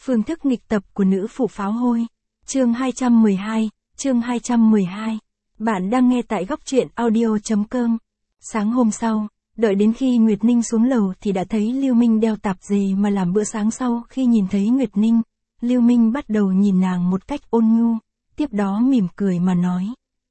Phương thức nghịch tập của nữ phụ pháo hôi. Chương 212, chương 212. Bạn đang nghe tại góc truyện audio.com. Sáng hôm sau, đợi đến khi Nguyệt Ninh xuống lầu thì đã thấy Lưu Minh đeo tạp dề mà làm bữa sáng. Sau khi nhìn thấy Nguyệt Ninh, Lưu Minh bắt đầu nhìn nàng một cách ôn nhu, tiếp đó mỉm cười mà nói.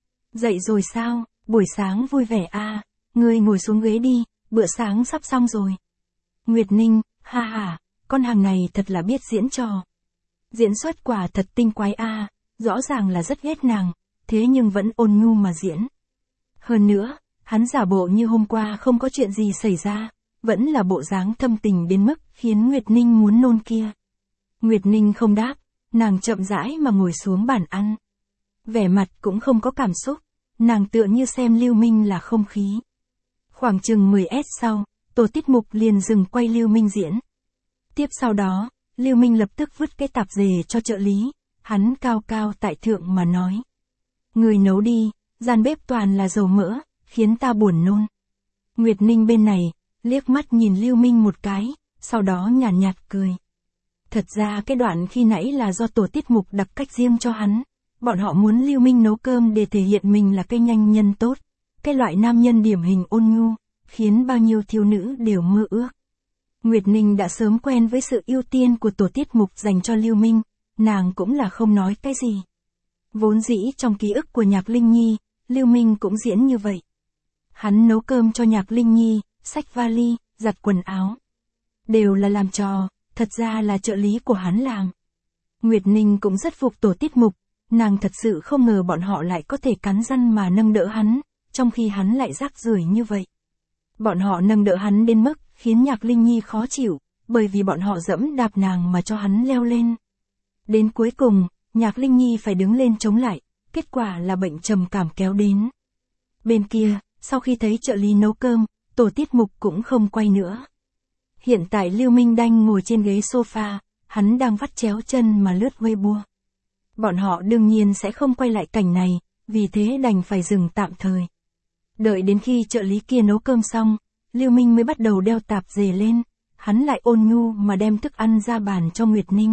Dậy rồi sao, buổi sáng vui vẻ à, ngươi ngồi xuống ghế đi, bữa sáng sắp xong rồi. Nguyệt Ninh, ha ha, con hàng này thật là biết diễn trò. Diễn xuất quả thật tinh quái a, rõ ràng là rất ghét nàng, thế nhưng vẫn ôn nhu mà diễn. Hơn nữa, hắn giả bộ như hôm qua không có chuyện gì xảy ra, vẫn là bộ dáng thâm tình đến mức khiến Nguyệt Ninh muốn nôn kia. Nguyệt Ninh không đáp, nàng chậm rãi mà ngồi xuống bàn ăn. Vẻ mặt cũng không có cảm xúc, nàng tựa như xem Lưu Minh là không khí. Khoảng chừng 10s sau, tổ tiết mục liền dừng quay Lưu Minh diễn. Tiếp sau đó, Lưu Minh lập tức vứt cái tạp dề cho trợ lý, hắn cao cao tại thượng mà nói. Người nấu đi, gian bếp toàn là dầu mỡ, khiến ta buồn nôn. Nguyệt Ninh bên này, liếc mắt nhìn Lưu Minh một cái, sau đó nhàn nhạt cười. Thật ra cái đoạn khi nãy là do tổ tiết mục đặt cách riêng cho hắn. Bọn họ muốn Lưu Minh nấu cơm để thể hiện mình là cái nhanh nhân tốt, cái loại nam nhân điển hình ôn nhu, khiến bao nhiêu thiếu nữ đều mơ ước. Nguyệt Ninh đã sớm quen với sự ưu tiên của tổ tiết mục dành cho Lưu Minh, nàng cũng là không nói cái gì. Vốn dĩ trong ký ức của Nhạc Linh Nhi, Lưu Minh cũng diễn như vậy. Hắn nấu cơm cho Nhạc Linh Nhi, xách vali, giặt quần áo. Đều là làm trò, thật ra là trợ lý của hắn làm. Nguyệt Ninh cũng rất phục tổ tiết mục, nàng thật sự không ngờ bọn họ lại có thể cắn răng mà nâng đỡ hắn, trong khi hắn lại rác rưởi như vậy. Bọn họ nâng đỡ hắn đến mức khiến Nhạc Linh Nhi khó chịu, bởi vì bọn họ dẫm đạp nàng mà cho hắn leo lên. Đến cuối cùng, Nhạc Linh Nhi phải đứng lên chống lại, kết quả là bệnh trầm cảm kéo đến. Bên kia, sau khi thấy trợ lý nấu cơm, tổ tiết mục cũng không quay nữa. Hiện tại Lưu Minh đang ngồi trên ghế sofa, hắn đang vắt chéo chân mà lướt Weibo. Bọn họ đương nhiên sẽ không quay lại cảnh này, vì thế đành phải dừng tạm thời. Đợi đến khi trợ lý kia nấu cơm xong, Lưu Minh mới bắt đầu đeo tạp dề lên, hắn lại ôn nhu mà đem thức ăn ra bàn cho Nguyệt Ninh.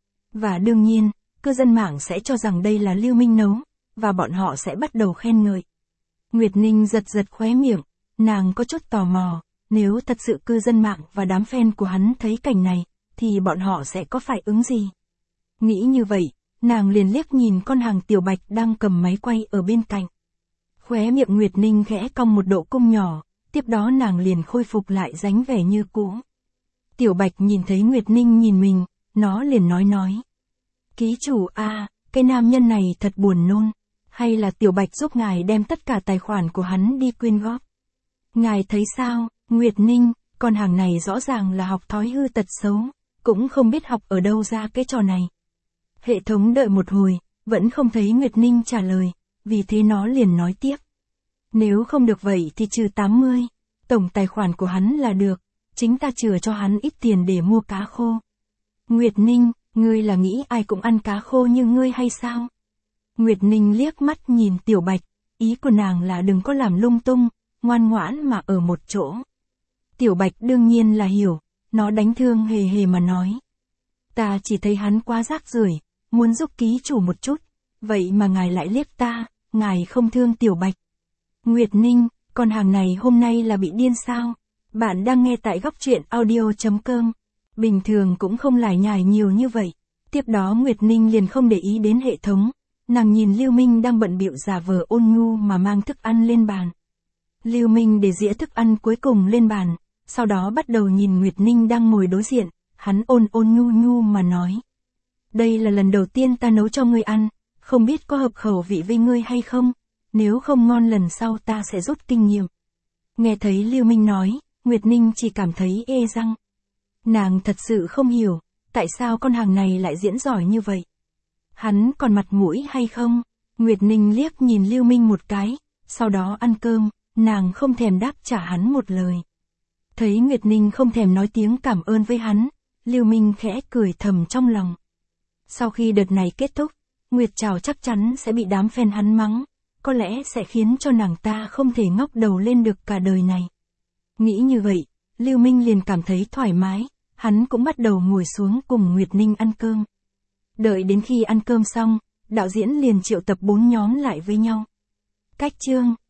Và đương nhiên, cư dân mạng sẽ cho rằng đây là Lưu Minh nấu, và bọn họ sẽ bắt đầu khen ngợi. Nguyệt Ninh giật giật khóe miệng, nàng có chút tò mò, nếu thật sự cư dân mạng và đám fan của hắn thấy cảnh này, thì bọn họ sẽ có phản ứng gì? Nghĩ như vậy, nàng liền liếc nhìn con hàng Tiểu Bạch đang cầm máy quay ở bên cạnh. Khóe miệng Nguyệt Ninh khẽ cong một độ cung nhỏ, tiếp đó nàng liền khôi phục lại dáng vẻ như cũ. Tiểu Bạch nhìn thấy Nguyệt Ninh nhìn mình, nó liền nói. Ký chủ a, cái nam nhân này thật buồn nôn, hay là Tiểu Bạch giúp ngài đem tất cả tài khoản của hắn đi quyên góp? Ngài thấy sao, Nguyệt Ninh, con hàng này rõ ràng là học thói hư tật xấu, cũng không biết học ở đâu ra cái trò này. Hệ thống đợi một hồi, vẫn không thấy Nguyệt Ninh trả lời, vì thế nó liền nói tiếp. Nếu không được vậy thì trừ 80, tổng tài khoản của hắn là được, chính ta chừa cho hắn ít tiền để mua cá khô. Nguyệt Ninh, ngươi là nghĩ ai cũng ăn cá khô như ngươi hay sao? Nguyệt Ninh liếc mắt nhìn Tiểu Bạch, ý của nàng là đừng có làm lung tung, ngoan ngoãn mà ở một chỗ. Tiểu Bạch đương nhiên là hiểu, nó đánh thương hề hề mà nói. Ta chỉ thấy hắn quá rác rưởi, muốn giúp ký chủ một chút, vậy mà ngài lại liếc ta, ngài không thương Tiểu Bạch. Nguyệt Ninh, con hàng này hôm nay là bị điên sao? Bạn đang nghe tại góc truyện audio.com. Bình thường cũng không lải nhải nhiều như vậy. Tiếp đó Nguyệt Ninh liền không để ý đến hệ thống. Nàng nhìn Lưu Minh đang bận bịu giả vờ ôn nhu mà mang thức ăn lên bàn. Lưu Minh để dĩa thức ăn cuối cùng lên bàn, sau đó bắt đầu nhìn Nguyệt Ninh đang ngồi đối diện, hắn ôn nhu mà nói. Đây là lần đầu tiên ta nấu cho ngươi ăn, không biết có hợp khẩu vị với ngươi hay không, nếu không ngon lần sau ta sẽ rút kinh nghiệm. Nghe thấy Lưu Minh nói, Nguyệt Ninh chỉ cảm thấy ê răng. Nàng thật sự không hiểu, tại sao con hàng này lại diễn giỏi như vậy. Hắn còn mặt mũi hay không? Nguyệt Ninh liếc nhìn Lưu Minh một cái, sau đó ăn cơm, nàng không thèm đáp trả hắn một lời. Thấy Nguyệt Ninh không thèm nói tiếng cảm ơn với hắn, Lưu Minh khẽ cười thầm trong lòng. Sau khi đợt này kết thúc, Nguyệt Trảo chắc chắn sẽ bị đám fan hắn mắng, có lẽ sẽ khiến cho nàng ta không thể ngóc đầu lên được cả đời này. Nghĩ như vậy, Lưu Minh liền cảm thấy thoải mái, hắn cũng bắt đầu ngồi xuống cùng Nguyệt Ninh ăn cơm. Đợi đến khi ăn cơm xong, đạo diễn liền triệu tập 4 nhóm lại với nhau. Cách chương,